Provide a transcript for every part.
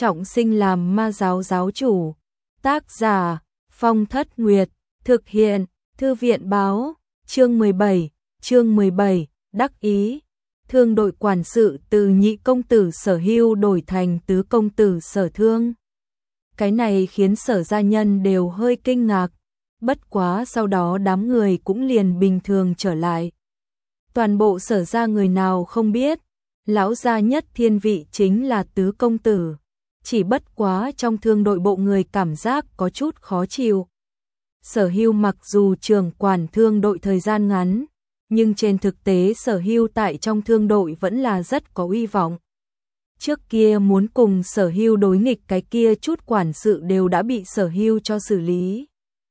trọng sinh làm ma giáo giáo chủ. Tác giả Phong Thất Nguyệt, thực hiện Thư viện báo. Chương 17, đắc ý. Thương đội quản sự từ nhị công tử Sở Hưu đổi thành tứ công tử Sở Thương. Cái này khiến Sở gia nhân đều hơi kinh ngạc, bất quá sau đó đám người cũng liền bình thường trở lại. Toàn bộ Sở gia người nào không biết, lão gia nhất thiên vị chính là tứ công tử, chỉ bất quá trong thương đội bộ người cảm giác có chút khó chịu. Sở Hưu mặc dù trưởng quản thương đội thời gian ngắn, nhưng trên thực tế Sở Hưu tại trong thương đội vẫn là rất có uy vọng. Trước kia muốn cùng Sở Hưu đối nghịch cái kia chút quản sự đều đã bị Sở Hưu cho xử lý.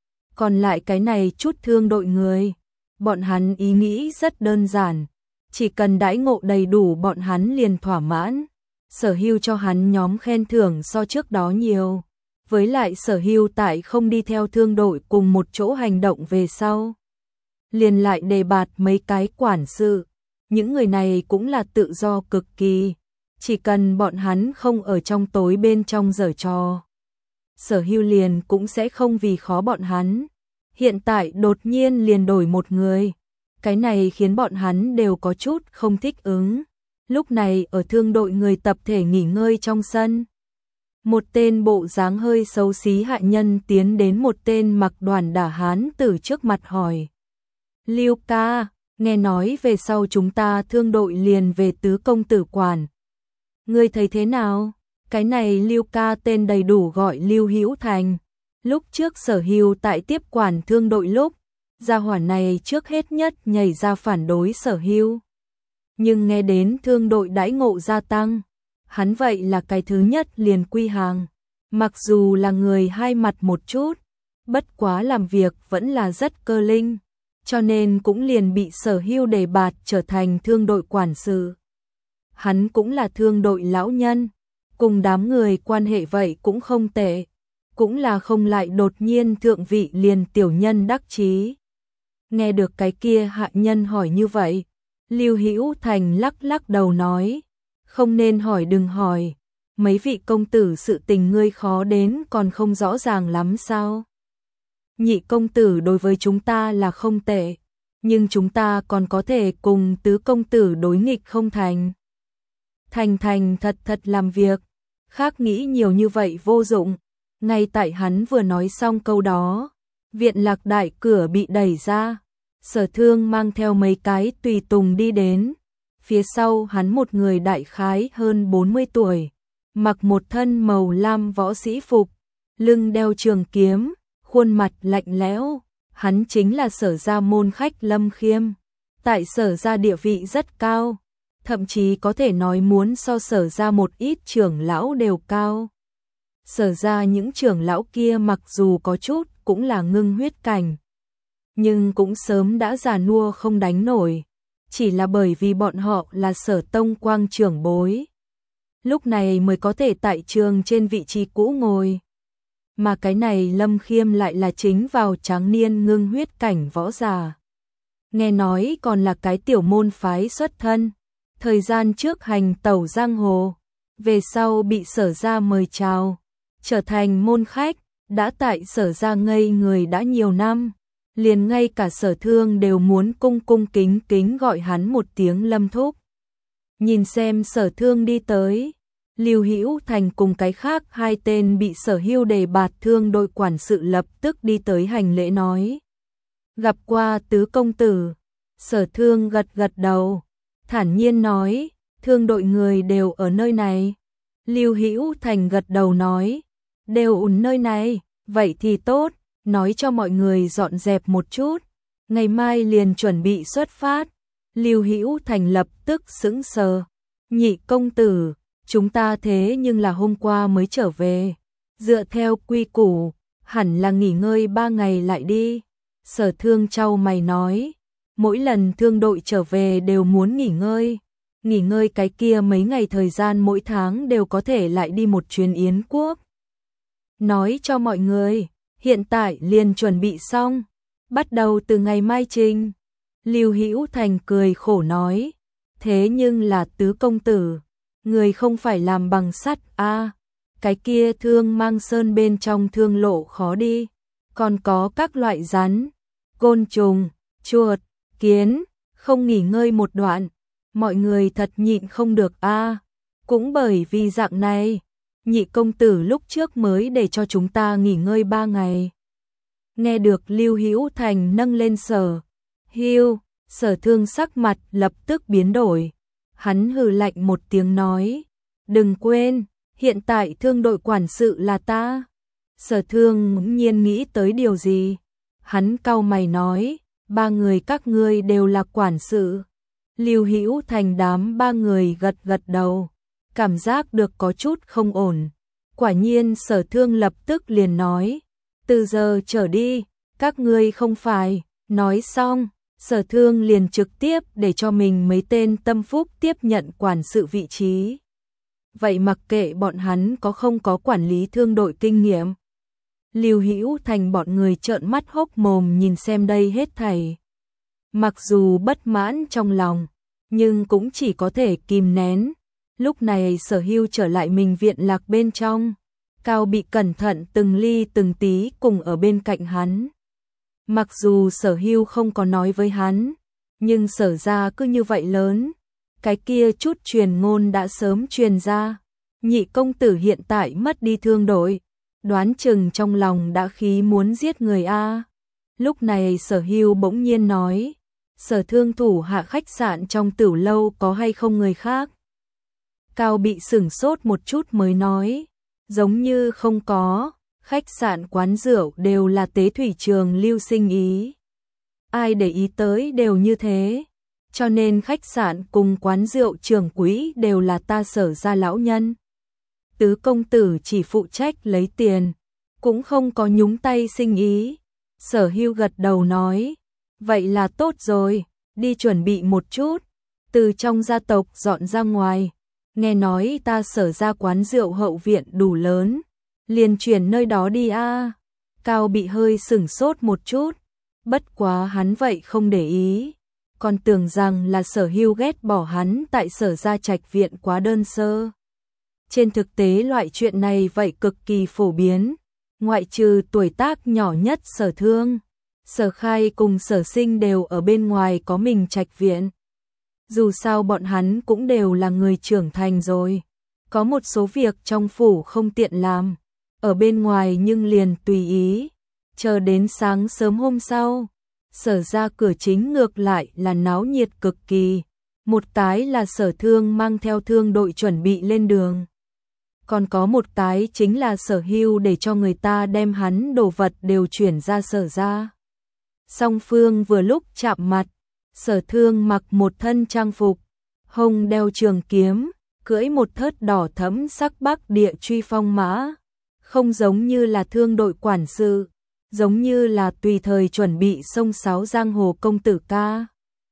Còn lại cái này chút thương đội người, bọn hắn ý nghĩ rất đơn giản, chỉ cần đãi ngộ đầy đủ bọn hắn liền thỏa mãn. Sở Hưu cho hắn nhóm khen thưởng so trước đó nhiều. Với lại Sở Hưu tại không đi theo thương đội cùng một chỗ hành động về sau, liền lại đề bạt mấy cái quản sự. Những người này cũng là tự do cực kỳ, chỉ cần bọn hắn không ở trong tối bên trong giở trò, Sở Hưu liền cũng sẽ không vì khó bọn hắn. Hiện tại đột nhiên liền đổi một người, cái này khiến bọn hắn đều có chút không thích ứng. Lúc này ở thương đội người tập thể nghỉ ngơi trong sân, một tên bộ dáng hơi xấu xí hạ nhân tiến đến một tên mặc đoàn đả hán từ trước mặt hỏi: Lưu ca, nghe nói về sau chúng ta thương đội liền về tứ công tử quản, ngươi thấy thế nào? Cái này Lưu ca tên đầy đủ gọi Lưu Hữu Thành. Lúc trước Sở Hưu tại tiếp quản thương đội lúc, gia hỏa này trước hết nhất nhảy ra phản đối Sở Hưu. Nhưng nghe đến thương đội đãi ngộ gia tăng, hắn vậy là cái thứ nhất liền quy hàng. Mặc dù là người hai mặt một chút, bất quá làm việc vẫn là rất cơ linh, cho nên cũng liền bị Sở Hưu đề bạt trở thành thương đội quản sự. Hắn cũng là thương đội lão nhân, cùng đám người quan hệ vậy cũng không tệ, cũng là không lại đột nhiên thượng vị liền tiểu nhân đắc chí. Nghe được cái kia hạ nhân hỏi như vậy, Lưu Hữu Thành lắc lắc đầu nói: không nên hỏi, đừng hỏi, mấy vị công tử sự tình ngươi khó đến còn không rõ ràng lắm sao? Nhị công tử đối với chúng ta là không tệ, nhưng chúng ta còn có thể cùng tứ công tử đối nghịch không thành? Thành thật làm việc, khác nghĩ nhiều như vậy vô dụng. Ngay tại hắn vừa nói xong câu đó, viện lạc đại cửa bị đẩy ra, Sở Thương mang theo mấy cái tùy tùng đi đến. Phía sau hắn một người đại khái hơn 40 tuổi, mặc một thân màu lam võ sĩ phục, lưng đeo trường kiếm, khuôn mặt lạnh lẽo. Hắn chính là Sở gia môn khách Lâm Khiêm, tại Sở gia địa vị rất cao, thậm chí có thể nói muốn so Sở gia một ít trưởng lão đều cao. Sở gia những trưởng lão kia mặc dù có chút cũng là ngưng huyết cảnh, nhưng cũng sớm đã già nua không đánh nổi, chỉ là bởi vì bọn họ là Sở tông quang trưởng bối, lúc này mới có thể tại trường trên vị trí cũ ngồi. Mà cái này Lâm Khiêm lại là chính vào tráng niên ngưng huyết cảnh võ giả. Nghe nói còn là cái tiểu môn phái xuất thân, thời gian trước hành tẩu giang hồ, về sau bị Sở gia mời chào, trở thành môn khách, đã tại Sở gia ngây người đã nhiều năm, liền ngay cả Sở Thương đều muốn cung kính gọi hắn một tiếng Lâm thúc. Nhìn xem Sở Thương đi tới, Lưu Hữu Thành cùng cái khác hai tên bị Sở Hưu đề bạt thương đội quản sự lập tức đi tới hành lễ nói: gặp qua tứ công tử. Sở Thương gật đầu, thản nhiên nói: thương đội người đều ở nơi này. Lưu Hữu Thành gật đầu nói: đều ở nơi này, vậy thì tốt, nói cho mọi người dọn dẹp một chút, ngày mai liền chuẩn bị xuất phát. Lưu Hữu Thành lập tức sững sờ: nhị công tử, chúng ta thế nhưng là hôm qua mới trở về, dựa theo quy củ, hẳn là nghỉ ngơi 3 ngày lại đi. Sở Thương chau mày nói: mỗi lần thương đội trở về đều muốn nghỉ ngơi cái kia mấy ngày thời gian mỗi tháng đều có thể lại đi một chuyến Yến quốc. Nói cho mọi người, hiện tại liền chuẩn bị xong, bắt đầu từ ngày mai trình. Lưu Hữu Thành cười khổ nói: thế nhưng là tứ công tử, người không phải làm bằng sắt à? cái kia thương mang sơn bên trong thương lộ khó đi, còn có các loại rắn, côn trùng, chuột, kiến, không nghỉ ngơi một đoạn, mọi người thật nhịn không được a. Cũng bởi vì dạng này, Nhị công tử lúc trước mới để cho chúng ta nghỉ ngơi 3 ngày. Nghe được Lưu Hữu Thành nâng lên Sở Hưu, Sở Thương sắc mặt lập tức biến đổi. Hắn hừ lạnh một tiếng nói, đừng quên, hiện tại thương đội quản sự là ta. Sở Thương bỗng nhiên nghĩ tới điều gì. Hắn cau mày nói, 3 người các ngươi đều là quản sự. Lưu Hữu Thành đám 3 người gật gật đầu, cảm giác được có chút không ổn. Quả nhiên Sở Thương lập tức liền nói, từ giờ trở đi, các ngươi không phải. Nói xong, Sở Thương liền trực tiếp để cho mình mấy tên tâm phúc tiếp nhận quản sự vị trí. Vậy mặc kệ bọn hắn có không có quản lý thương đội kinh nghiệm. Lưu Hữu Thành bọn người trợn mắt hốc mồm nhìn xem đây hết thảy. Mặc dù bất mãn trong lòng, nhưng cũng chỉ có thể kìm nén. Lúc này Sở Hưu trở lại mình viện lạc bên trong. Cao bị cẩn thận từng ly từng tí cùng ở bên cạnh hắn. Mặc dù Sở Hưu không có nói với hắn, nhưng Sở ra cứ như vậy lớn. Cái kia chút truyền ngôn đã sớm truyền ra. Nhị công tử hiện tại mất đi thương đội, đoán chừng trong lòng đã khí muốn giết người a. Lúc này Sở Hưu bỗng nhiên nói, Sở Thương thủ hạ khách sạn trong Tửu lâu có hay không người khác? Cao bị sửng sốt một chút mới nói, giống như không có, khách sạn quán rượu đều là Tế Thủy Trường Lưu sinh ý. Ai để ý tới đều như thế, cho nên khách sạn cùng quán rượu trưởng quỹ đều là ta Sở ra lão nhân. Tứ công tử chỉ phụ trách lấy tiền, cũng không có nhúng tay sinh ý. Sở Hưu gật đầu nói, vậy là tốt rồi, đi chuẩn bị một chút, từ trong gia tộc dọn ra ngoài. Nghe nói ta Sở ra quán rượu hậu viện đủ lớn, liền chuyển nơi đó đi a. Cao bị hơi sửng sốt một chút, bất quá hắn vậy không để ý, còn tưởng rằng là Sở Hưu ghét bỏ hắn tại Sở ra trạch viện quá đơn sơ. Trên thực tế loại chuyện này vậy cực kỳ phổ biến, ngoại trừ tuổi tác nhỏ nhất Sở Thương, Sở Khai cùng Sở Sinh đều ở bên ngoài có mình trạch viện. Dù sao bọn hắn cũng đều là người trưởng thành rồi, có một số việc trong phủ không tiện làm, ở bên ngoài nhưng liền tùy ý. Chờ đến sáng sớm hôm sau, Sở ra cửa chính ngược lại là náo nhiệt cực kỳ. Một tái là Sở Thương mang theo thương đội chuẩn bị lên đường. Còn có một tái chính là Sở Hưu để cho người ta đem hắn đồ vật đều chuyển ra Sở ra. Song phương vừa lúc chạm mặt, Sở Thương mặc một thân trang phục, hông đeo trường kiếm, cưỡi một thớt đỏ thẫm sắc Bắc địa truy phong mã, không giống như là thương đội quản sự, giống như là tùy thời chuẩn bị xông xáo giang hồ công tử ca.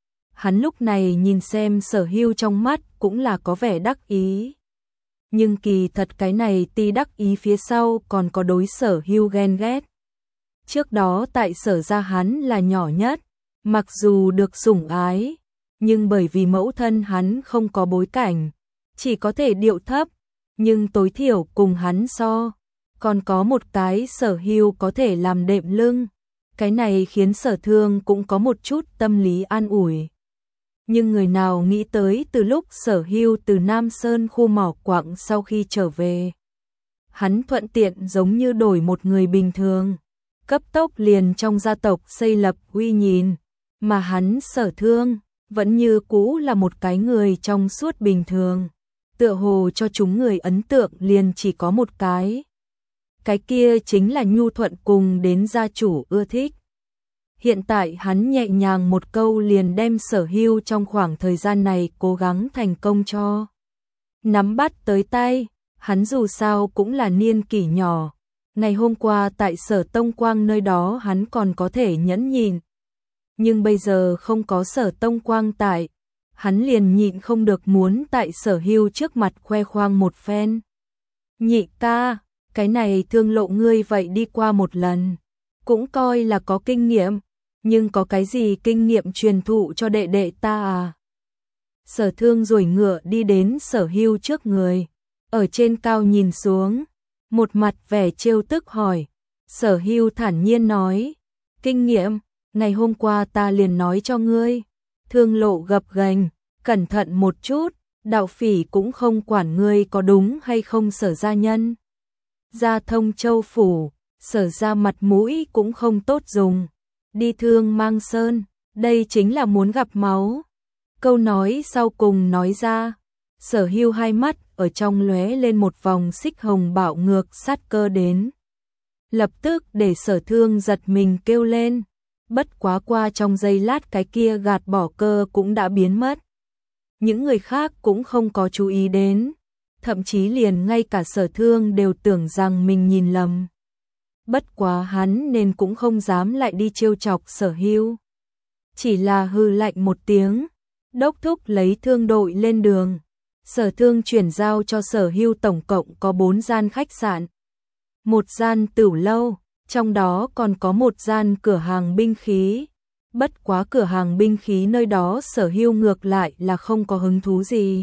Hắn lúc này nhìn xem Sở Hưu trong mắt cũng là có vẻ đắc ý. Nhưng kỳ thật cái này ti đắc ý phía sau còn có đối Sở Hưu ghen ghét. Trước đó tại Sở ra hắn là nhỏ nhất, mặc dù được sủng ái, nhưng bởi vì mẫu thân hắn không có bối cảnh, chỉ có thể điệu thấp, nhưng tối thiểu cùng hắn so. Còn có một cái Sở Hưu có thể làm đệm lưng, cái này khiến Sở Thương cũng có một chút tâm lý an ủi. Nhưng người nào nghĩ tới từ lúc Sở Hưu từ Nam Sơn khu mỏ quặng sau khi trở về, hắn thuận tiện giống như đổi một người bình thường, cấp tốc liền trong gia tộc xây lập uy nhìn, mà hắn Sở Thương vẫn như cũ là một cái người trong suốt bình thường, tựa hồ cho chúng người ấn tượng liền chỉ có một cái kia chính là nhu thuận cùng đến gia chủ ưa thích. Hiện tại hắn nhẹ nhàng một câu liền đem Sở Hưu trong khoảng thời gian này cố gắng thành công cho nắm bắt tới tay. Hắn dù sao cũng là niên kỷ nhỏ, ngày hôm qua tại Sở Tông Quang nơi đó hắn còn có thể nhẫn nhịn, nhưng bây giờ không có Sở Tông Quang tại, hắn liền nhịn không được muốn tại Sở Hưu trước mặt khoe khoang một phen. Nhị ca, cái này thương lộ ngươi vậy đi qua một lần, cũng coi là có kinh nghiệm, nhưng có cái gì kinh nghiệm truyền thụ cho đệ đệ ta à? Sở Thương duỗi ngựa đi đến Sở Hưu trước người, ở trên cao nhìn xuống, một mặt vẻ trêu tức hỏi. Sở Hưu thản nhiên nói, kinh nghiệm, ngày hôm qua ta liền nói cho ngươi, thương lộ gập ghềnh, cẩn thận một chút, đạo phỉ cũng không quản ngươi có đúng hay không. Sở gia nhân ra Thông Châu phủ, Sở gia mặt mũi cũng không tốt dùng, đi Thương Mang Sơn, đây chính là muốn gặp máu. Câu nói sau cùng nói ra, Sở Hưu hai mắt ở trong lóe lên một vòng xích hồng bạo ngược sát cơ đến. Lập tức để Sở Thương giật mình kêu lên, bất quá qua trong giây lát cái kia gạt bỏ cơ cũng đã biến mất. Những người khác cũng không có chú ý đến, thậm chí liền ngay cả Sở Thương đều tưởng rằng mình nhìn lầm. Bất quá hắn nên cũng không dám lại đi trêu chọc Sở Hưu. Chỉ là hừ lạnh một tiếng, đốc thúc lấy thương đội lên đường. Sở Thương chuyển giao cho Sở Hưu tổng cộng có 4 gian khách sạn, 1 gian tửu lâu, trong đó còn có 1 gian cửa hàng binh khí. Bất quá cửa hàng binh khí nơi đó Sở Hưu ngược lại là không có hứng thú gì.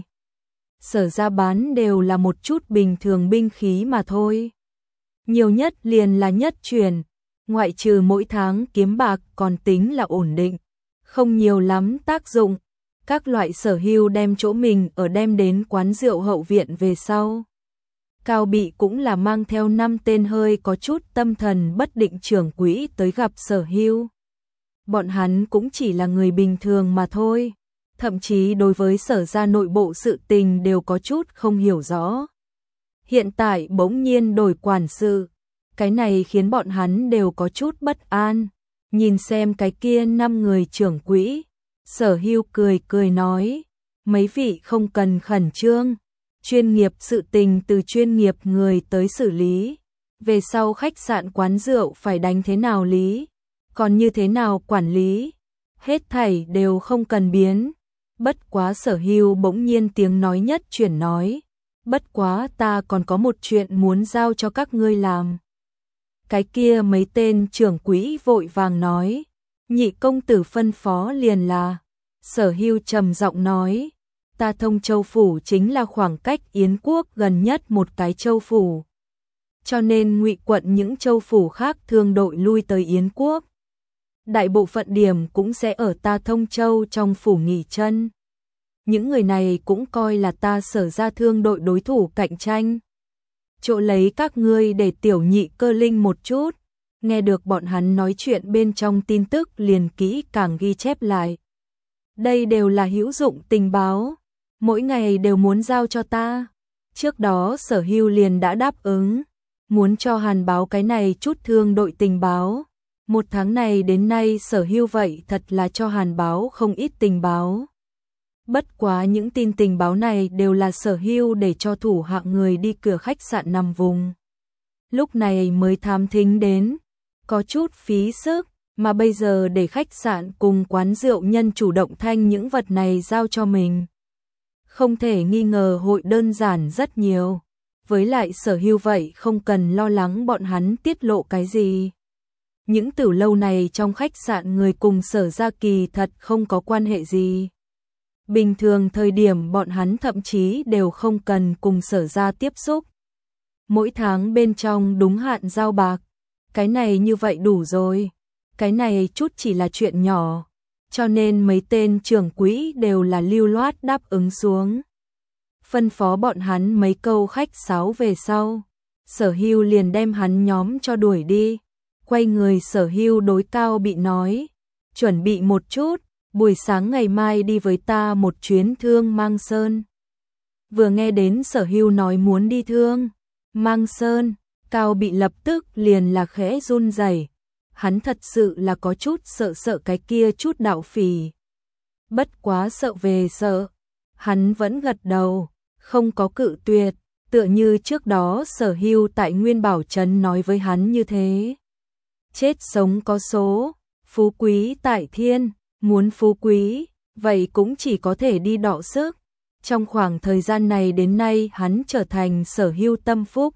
Sở ra bán đều là một chút bình thường binh khí mà thôi. Nhiều nhất liền là nhất truyền, ngoại trừ mỗi tháng kiếm bạc còn tính là ổn định, không nhiều lắm tác dụng. Các loại Sở Hưu đem chỗ mình ở đem đến quán rượu hậu viện về sau. Cao Bị cũng là mang theo 5 tên hơi có chút tâm thần bất định trưởng quỹ tới gặp Sở Hưu. Bọn hắn cũng chỉ là người bình thường mà thôi, thậm chí đối với Sở gia nội bộ sự tình đều có chút không hiểu rõ. Hiện tại bỗng nhiên đổi quản sự, cái này khiến bọn hắn đều có chút bất an. Nhìn xem cái kia 5 người trưởng quỹ, Sở Hưu cười cười nói, mấy vị không cần khẩn trương, chuyên nghiệp sự tình từ chuyên nghiệp người tới xử lý, về sau khách sạn quán rượu phải đánh thế nào lý, còn như thế nào quản lý, hết thảy đều không cần biến. Bất quá Sở Hưu bỗng nhiên tiếng nói nhất chuyển nói, bất quá ta còn có một chuyện muốn giao cho các ngươi làm. Cái kia mấy tên trưởng quỹ vội vàng nói, nhị công tử phân phó liền là. Sở Hưu trầm giọng nói, ta Thông Châu phủ chính là khoảng cách Yến quốc gần nhất một cái châu phủ, cho nên ngụy quận những châu phủ khác thương đội lui tới Yến quốc, đại bộ phận điểm cũng sẽ ở ta Thông Châu trong phủ nghỉ chân. Những người này cũng coi là ta Sở gia thương đội đối thủ cạnh tranh. Chỗ lấy các ngươi để tiểu nhị cơ linh một chút. Nghe được bọn hắn nói chuyện bên trong tin tức liền kỹ càng ghi chép lại. Đây đều là hữu dụng tình báo, mỗi ngày đều muốn giao cho ta. Trước đó Sở Hưu liền đã đáp ứng, muốn cho Hàn báo cái này chút thương đội tình báo. 1 tháng này đến nay Sở Hưu vậy thật là cho Hàn báo không ít tình báo. Bất quá những tin tình báo này đều là Sở Hưu để cho thủ hạ người đi cửa khách sạn nằm vùng. Lúc này mới thám thính đến, có chút phí sức, mà bây giờ để khách sạn cùng quán rượu nhân chủ động thanh những vật này giao cho mình. Không thể nghi ngờ hội đơn giản rất nhiều, với lại Sở Hưu vậy không cần lo lắng bọn hắn tiết lộ cái gì. Những tửu lâu này trong khách sạn người cùng Sở gia kỳ thật không có quan hệ gì. Bình thường thời điểm bọn hắn thậm chí đều không cần cùng Sở gia tiếp xúc. Mỗi tháng bên trong đúng hạn giao bạc, cái này như vậy đủ rồi. Cái này chút chỉ là chuyện nhỏ, cho nên mấy tên trưởng quỹ đều là lưu loát đáp ứng xuống. Phân phó bọn hắn mấy câu khách sáo về sau, Sở Hưu liền đem hắn nhóm cho đuổi đi. Quay người Sở Hưu đối Cao Bị nói, chuẩn bị một chút, buổi sáng ngày mai đi với ta một chuyến Thương Mang Sơn. Vừa nghe đến Sở Hưu nói muốn đi Thương Mang Sơn, Cao Bị lập tức liền là khẽ run rẩy. Hắn thật sự là có chút sợ cái kia chút đạo phỉ. Bất quá sợ về sợ, hắn vẫn gật đầu, không có cự tuyệt, tựa như trước đó Sở Hưu tại Nguyên Bảo Trấn nói với hắn như thế. Chết sống có số, phú quý tại thiên, muốn phú quý, vậy cũng chỉ có thể đi đọ sức. Trong khoảng thời gian này đến nay hắn trở thành Sở Hưu tâm phúc.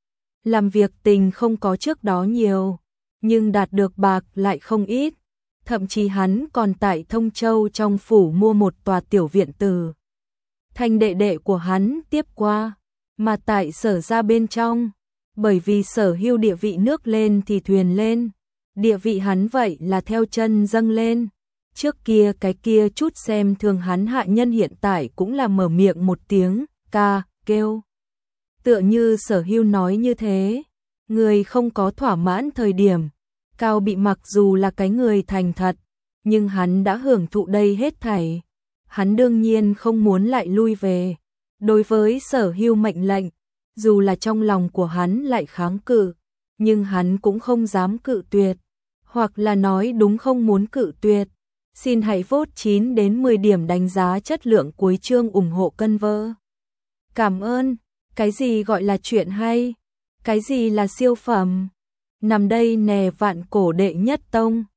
Làm việc tình không có trước đó nhiều, nhưng đạt được bạc lại không ít. Thậm chí hắn còn tại Thông Châu trong phủ mua một tòa tiểu viện từ thành đệ đệ của hắn tiếp qua, mà tại Sở gia bên trong, bởi vì Sở Hưu địa vị nước lên thì thuyền lên, địa vị hắn vậy là theo chân dâng lên. Trước kia cái kia chút xem thường hắn hạ nhân hiện tại cũng là mở miệng một tiếng, ca, kêu. Tựa như Sở Hưu nói như thế, người không có thỏa mãn thời điểm, Cao Bị mặc dù là cái người thành thật, nhưng hắn đã hưởng thụ đây hết thảy. Hắn đương nhiên không muốn lại lui về. Đối với Sở Hưu mệnh lệnh, dù là trong lòng của hắn lại kháng cự, nhưng hắn cũng không dám cự tuyệt, hoặc là nói đúng không muốn cự tuyệt. Xin hãy vote 9 đến 10 điểm đánh giá chất lượng cuối chương ủng hộ cân vơ. Cảm ơn. Cái gì gọi là chuyện hay? Cái gì là siêu phẩm? Nằm đây nè vạn cổ đệ nhất tông.